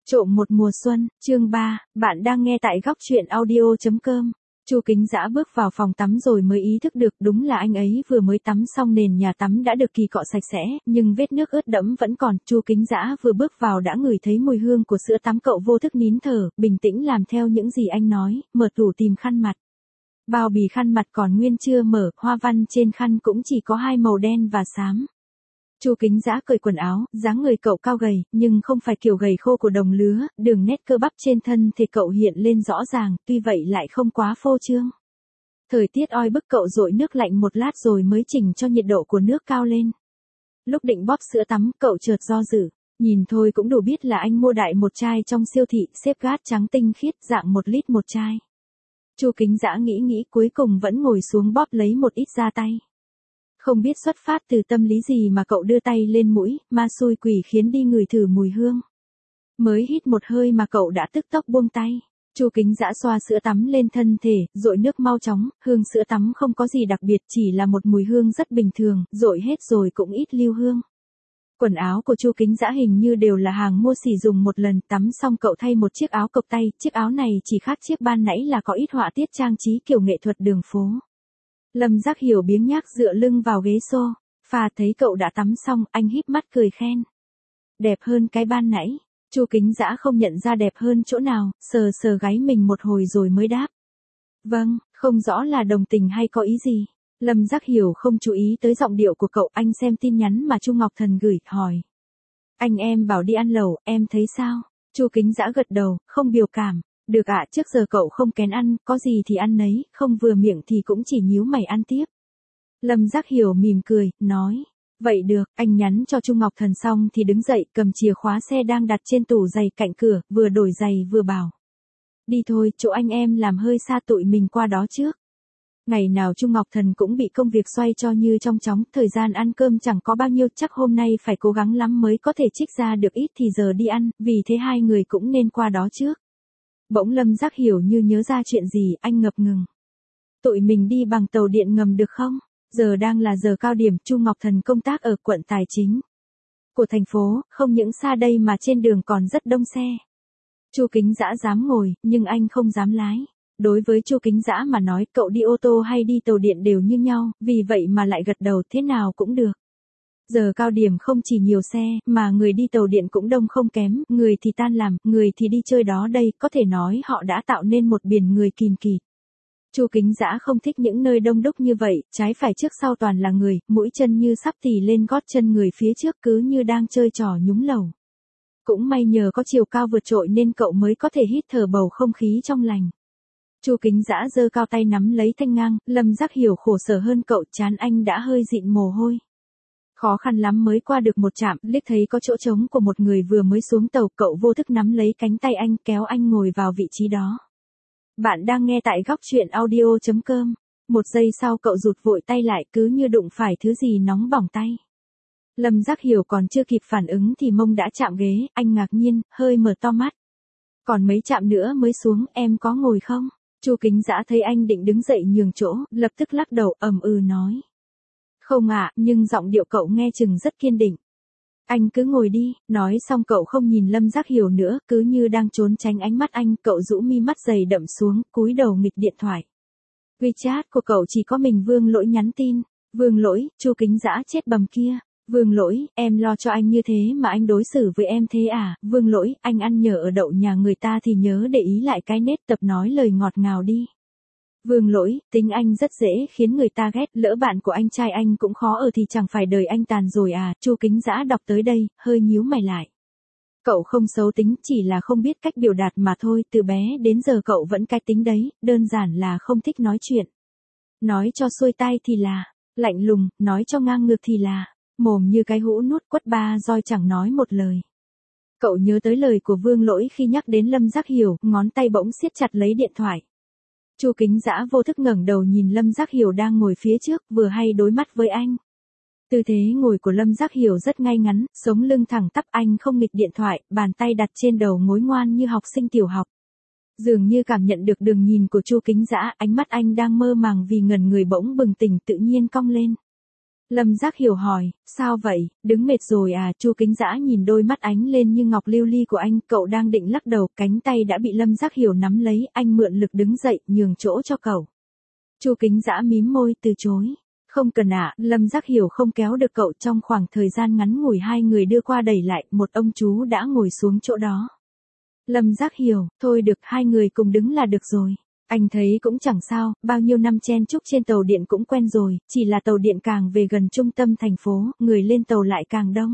Trộm một mùa xuân, chương 3, bạn đang nghe tại góc truyện audio.com. Chu Kính Dã bước vào phòng tắm rồi mới ý thức được đúng là anh ấy vừa mới tắm xong nền nhà tắm đã được kỳ cọ sạch sẽ, nhưng vết nước ướt đẫm vẫn còn. Chu Kính Dã vừa bước vào đã ngửi thấy mùi hương của sữa tắm, cậu vô thức nín thở, bình tĩnh làm theo những gì anh nói, mở tủ tìm khăn mặt. Bao bì khăn mặt còn nguyên chưa mở, hoa văn trên khăn cũng chỉ có hai màu đen và xám. Chu Kính Dã cởi quần áo, dáng người cậu cao gầy, nhưng không phải kiểu gầy khô của đồng lứa, đường nét cơ bắp trên thân thể cậu hiện lên rõ ràng, tuy vậy lại không quá phô trương. Thời tiết oi bức, cậu dội nước lạnh một lát rồi mới chỉnh cho nhiệt độ của nước cao lên. Lúc định bóp sữa tắm, cậu chợt do dự, nhìn thôi cũng đủ biết là anh mua đại một chai trong siêu thị, xếp gát trắng tinh khiết, dạng 1 lít một chai. Chu Kính Dã nghĩ cuối cùng vẫn ngồi xuống bóp lấy một ít ra tay. Không biết xuất phát từ tâm lý gì mà cậu đưa tay lên mũi, ma xui quỷ khiến đi ngửi thử mùi hương. Mới hít một hơi mà cậu đã tức tốc buông tay. Chu Kính Dã xoa sữa tắm lên thân thể, dội nước mau chóng, hương sữa tắm không có gì đặc biệt, chỉ là một mùi hương rất bình thường, dội hết rồi cũng ít lưu hương. Quần áo của Chu Kính Dã hình như đều là hàng mua xỉ dùng một lần, tắm xong cậu thay một chiếc áo cộc tay, chiếc áo này chỉ khác chiếc ban nãy là có ít họa tiết trang trí kiểu nghệ thuật đường phố. Lâm Giác Hiểu biếng nhác dựa lưng vào ghế sofa, thấy cậu đã tắm xong, anh híp mắt cười khen. Đẹp hơn cái ban nãy. Chu Kính Dã không nhận ra đẹp hơn chỗ nào, sờ sờ gáy mình một hồi rồi mới đáp. Vâng, không rõ là đồng tình hay có ý gì. Lâm Giác Hiểu không chú ý tới giọng điệu của cậu, anh xem tin nhắn mà Chu Ngọc Thần gửi, hỏi. Anh em bảo đi ăn lẩu, em thấy sao? Chu Kính Dã gật đầu, không biểu cảm. Được ạ, trước giờ cậu không kén ăn, có gì thì ăn nấy, không vừa miệng thì cũng chỉ nhíu mày ăn tiếp. Lâm Giác Hiểu mỉm cười, nói. Vậy được, anh nhắn cho Chu Ngọc Thần xong thì đứng dậy, cầm chìa khóa xe đang đặt trên tủ giày cạnh cửa, vừa đổi giày vừa bảo. Đi thôi, chỗ anh em làm hơi xa, tụi mình qua đó trước. Ngày nào Chu Ngọc Thần cũng bị công việc xoay cho như trong chóng, thời gian ăn cơm chẳng có bao nhiêu, chắc hôm nay phải cố gắng lắm mới có thể trích ra được ít thì giờ đi ăn, vì thế hai người cũng nên qua đó trước. Bỗng Lâm Giác Hiểu như nhớ ra chuyện gì, anh ngập ngừng. Tụi mình đi bằng tàu điện ngầm được không? Giờ đang là giờ cao điểm, Chu Ngọc Thần công tác ở quận tài chính của thành phố, không những xa đây mà trên đường còn rất đông xe. Chu Kính Dã dám ngồi, nhưng anh không dám lái. Đối với Chu Kính Dã mà nói, cậu đi ô tô hay đi tàu điện đều như nhau, vì vậy mà lại gật đầu, thế nào cũng được. Giờ cao điểm không chỉ nhiều xe, mà người đi tàu điện cũng đông không kém, người thì tan làm, người thì đi chơi đó đây, có thể nói họ đã tạo nên một biển người kìn kịt. Chu Kính Dã không thích những nơi đông đúc như vậy, trái phải trước sau toàn là người, mũi chân như sắp tì lên gót chân người phía trước, cứ như đang chơi trò nhúng lầu. Cũng may nhờ có chiều cao vượt trội nên cậu mới có thể hít thở bầu không khí trong lành. Chu Kính Dã giơ cao tay nắm lấy thanh ngang, Lâm Giác Hiểu khổ sở hơn cậu, trán anh đã hơi dịn mồ hôi. Khó khăn lắm mới qua được một trạm, liếc thấy có chỗ trống của một người vừa mới xuống tàu, cậu vô thức nắm lấy cánh tay anh, kéo anh ngồi vào vị trí đó. Bạn đang nghe tại góc truyện audio.com. Một giây sau cậu rụt vội tay lại, cứ như đụng phải thứ gì nóng bỏng tay. Lâm Giác Hiểu còn chưa kịp phản ứng thì mông đã chạm ghế, anh ngạc nhiên, hơi mở to mắt. Còn mấy chạm nữa mới xuống, em có ngồi không? Chu Kính Dã thấy anh định đứng dậy nhường chỗ, lập tức lắc đầu, nói. Không ạ, nhưng giọng điệu cậu nghe chừng rất kiên định. Anh cứ ngồi đi, nói xong cậu không nhìn Lâm Giác Hiểu nữa, cứ như đang trốn tránh ánh mắt anh, cậu rũ mi mắt dày đậm xuống, cúi đầu nghịch điện thoại. WeChat của cậu chỉ có mình Vương Lỗi nhắn tin. Vương Lỗi, Chu Kính Dã chết bầm kia. Vương Lỗi, em lo cho anh như thế mà anh đối xử với em thế à? Vương Lỗi, anh ăn nhờ ở đậu nhà người ta thì nhớ để ý lại cái nết, tập nói lời ngọt ngào đi. Vương Lỗi, tính anh rất dễ khiến người ta ghét, lỡ bạn của anh trai anh cũng khó ở thì chẳng phải đời anh tàn rồi à? Chu Kính Dã đọc tới đây, hơi nhíu mày lại. Cậu không xấu tính, chỉ là không biết cách biểu đạt mà thôi, từ bé đến giờ cậu vẫn cái tính đấy, đơn giản là không thích nói chuyện. Nói cho xuôi tai thì là lạnh lùng, nói cho ngang ngược thì là mồm như cái hũ nuốt quất ba roi, chẳng nói một lời. Cậu nhớ tới lời của Vương Lỗi khi nhắc đến Lâm Giác Hiểu, ngón tay bỗng siết chặt lấy điện thoại. Chu Kính Dã vô thức ngẩng đầu nhìn Lâm Giác Hiểu đang ngồi phía trước, vừa hay đối mắt với anh. Tư thế ngồi của Lâm Giác Hiểu rất ngay ngắn, sống lưng thẳng tắp, anh không nghịch điện thoại, bàn tay đặt trên đầu ngối ngoan như học sinh tiểu học. Dường như cảm nhận được đường nhìn của Chu Kính Dã, ánh mắt anh đang mơ màng vì ngẩn người bỗng bừng tỉnh, tự nhiên cong lên. Lâm Giác Hiểu hỏi, sao vậy, đứng mệt rồi à? Chu Kính Dã nhìn đôi mắt ánh lên như ngọc lưu ly của anh, cậu đang định lắc đầu, cánh tay đã bị Lâm Giác Hiểu nắm lấy, anh mượn lực đứng dậy, nhường chỗ cho cậu. Chu Kính Dã mím môi từ chối. Không cần ạ, Lâm Giác Hiểu không kéo được cậu. Trong khoảng thời gian ngắn ngủi hai người đưa qua đẩy lại, một ông chú đã ngồi xuống chỗ đó. Lâm Giác Hiểu, thôi được, hai người cùng đứng là được rồi. Anh thấy cũng chẳng sao, bao nhiêu năm chen chúc trên tàu điện cũng quen rồi, chỉ là tàu điện càng về gần trung tâm thành phố, người lên tàu lại càng đông.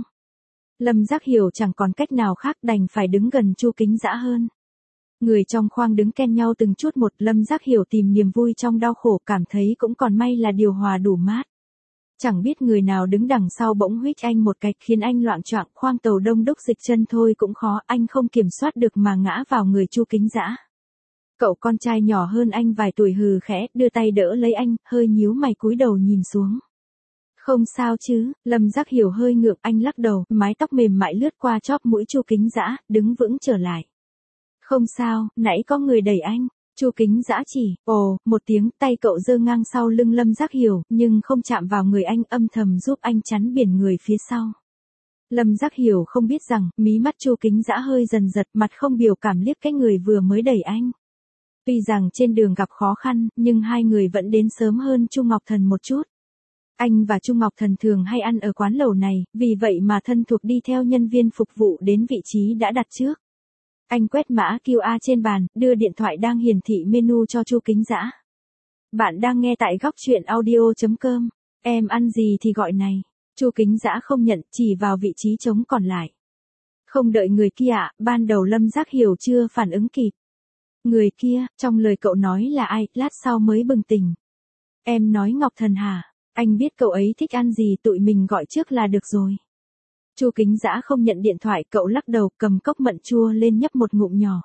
Lâm Giác Hiểu chẳng còn cách nào khác, đành phải đứng gần Chu Kính Dã hơn. Người trong khoang đứng ken nhau từng chút một, Lâm Giác Hiểu tìm niềm vui trong đau khổ, cảm thấy cũng còn may là điều hòa đủ mát. Chẳng biết người nào đứng đằng sau bỗng huých anh một cái, khiến anh loạng choạng, khoang tàu đông đúc dịch chân thôi cũng khó, anh không kiểm soát được mà ngã vào người Chu Kính Dã. Cậu con trai nhỏ hơn anh vài tuổi hừ khẽ, đưa tay đỡ lấy anh, hơi nhíu mày cúi đầu nhìn xuống. Không sao chứ? Lâm Giác Hiểu hơi ngượng, anh lắc đầu, mái tóc mềm mại lướt qua chóp mũi Chu Kính Dã, đứng vững trở lại. Không sao, nãy có người đẩy anh. Chu Kính Dã chỉ, ồ, một tiếng, tay cậu giơ ngang sau lưng Lâm Giác Hiểu, nhưng không chạm vào người anh, âm thầm giúp anh chắn biển người phía sau. Lâm Giác Hiểu không biết rằng, mí mắt Chu Kính Dã hơi dần giật, mặt không biểu cảm liếc cái người vừa mới đẩy anh. Tuy rằng trên đường gặp khó khăn, nhưng hai người vẫn đến sớm hơn Chu Ngọc Thần một chút. Anh và Chu Ngọc Thần thường hay ăn ở quán lẩu này, vì vậy mà thân thuộc đi theo nhân viên phục vụ đến vị trí đã đặt trước. Anh quét mã QR trên bàn, đưa điện thoại đang hiển thị menu cho Chu Kính Dã. Bạn đang nghe tại góc truyện audio.com. Em ăn gì thì gọi này. Chu Kính Dã không nhận, chỉ vào vị trí trống còn lại. Không đợi người kia ạ, ban đầu Lâm Giác Hiểu chưa phản ứng kịp. Người kia, trong lời cậu nói là ai, lát sau mới bừng tỉnh. Em nói Ngọc Thần hả? Anh biết cậu ấy thích ăn gì, tụi mình gọi trước là được rồi. Chu Kính Dã không nhận điện thoại, cậu lắc đầu, cầm cốc mận chua lên nhấp một ngụm nhỏ.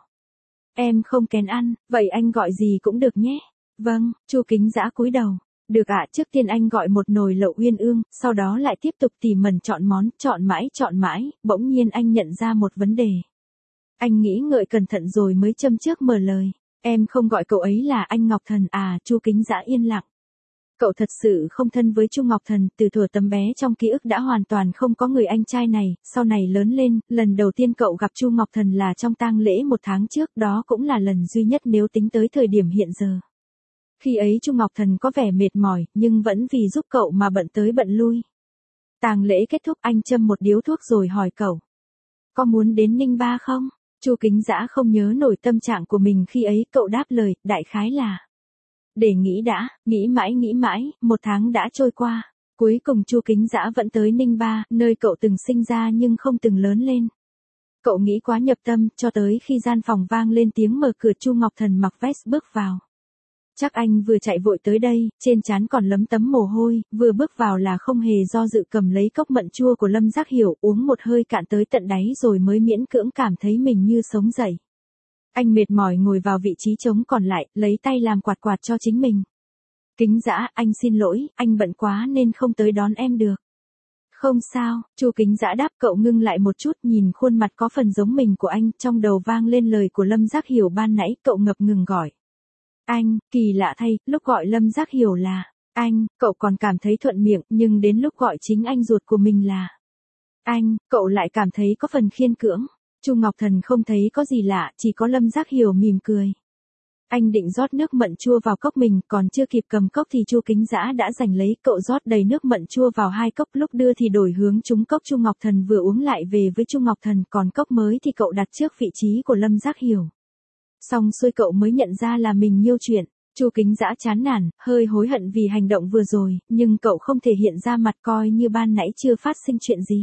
Em không kén ăn, vậy anh gọi gì cũng được nhé. Vâng, Chu Kính Dã cúi đầu. Được ạ, trước tiên anh gọi một nồi lẩu uyên ương, sau đó lại tiếp tục tỉ mẩn chọn món, chọn mãi, bỗng nhiên anh nhận ra một vấn đề. Anh nghĩ ngợi cẩn thận rồi mới châm trước mở lời. Em không gọi cậu ấy là anh Ngọc Thần à? Chu Kính Dã yên lặng. Cậu thật sự không thân với Chu Ngọc Thần, từ thuở tấm bé trong ký ức đã hoàn toàn không có người anh trai này, sau này lớn lên, lần đầu tiên cậu gặp Chu Ngọc Thần là trong tang lễ một tháng trước, đó cũng là lần duy nhất nếu tính tới thời điểm hiện giờ. Khi ấy Chu Ngọc Thần có vẻ mệt mỏi, nhưng vẫn vì giúp cậu mà bận tới bận lui. Tang lễ kết thúc, anh châm một điếu thuốc rồi hỏi cậu. Có muốn đến Ninh Ba không? Chu Kính Dã không nhớ nổi tâm trạng của mình khi ấy, cậu đáp lời, đại khái là. Để nghĩ đã, nghĩ mãi, một tháng đã trôi qua. Cuối cùng Chu Kính Dã vẫn tới Ninh Ba, nơi cậu từng sinh ra nhưng không từng lớn lên. Cậu nghĩ quá nhập tâm, cho tới khi gian phòng vang lên tiếng mở cửa, Chu Ngọc Thần mặc vest bước vào. Chắc anh vừa chạy vội tới đây, trên trán còn lấm tấm mồ hôi, vừa bước vào là không hề do dự cầm lấy cốc mận chua của Lâm Giác Hiểu, uống một hơi cạn tới tận đáy rồi mới miễn cưỡng cảm thấy mình như sống dậy. Anh mệt mỏi ngồi vào vị trí trống còn lại, lấy tay làm quạt quạt cho chính mình. Kính Dã, anh xin lỗi, anh bận quá nên không tới đón em được. Không sao, Chu Kính Dã đáp. Cậu ngưng lại một chút, nhìn khuôn mặt có phần giống mình của anh, trong đầu vang lên lời của Lâm Giác Hiểu ban nãy, cậu ngập ngừng gọi. Anh, kỳ lạ thay, lúc gọi Lâm Giác Hiểu là anh, cậu còn cảm thấy thuận miệng, nhưng đến lúc gọi chính anh ruột của mình là anh, cậu lại cảm thấy có phần khiên cưỡng. Chu Ngọc Thần không thấy có gì lạ, chỉ có Lâm Giác Hiểu mỉm cười. Anh định rót nước mận chua vào cốc mình, còn chưa kịp cầm cốc thì Chu Kính Dã đã giành lấy, cậu rót đầy nước mận chua vào hai cốc, lúc đưa thì đổi hướng trúng cốc Chu Ngọc Thần vừa uống lại về với Chu Ngọc Thần, còn cốc mới thì cậu đặt trước vị trí của Lâm Giác Hiểu. Xong xuôi cậu mới nhận ra là mình nhiêu chuyện. Chu Kính Dã chán nản, hơi hối hận vì hành động vừa rồi, nhưng cậu không thể hiện ra mặt, coi như ban nãy chưa phát sinh chuyện gì.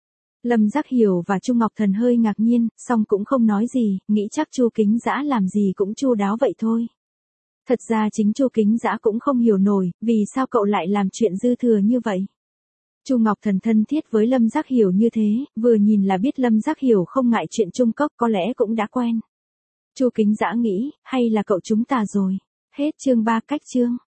Lâm Giác Hiểu và Chu Ngọc Thần hơi ngạc nhiên, song cũng không nói gì, nghĩ chắc Chu Kính Dã làm gì cũng chu đáo vậy thôi. Thật ra chính Chu Kính Dã cũng không hiểu nổi, vì sao cậu lại làm chuyện dư thừa như vậy. Chu Ngọc Thần thân thiết với Lâm Giác Hiểu như thế, vừa nhìn là biết Lâm Giác Hiểu không ngại chuyện chung cốc, có lẽ cũng đã quen. Chu Kính Dã nghĩ, hay là cậu chúng ta rồi. Hết chương 3 cách chương.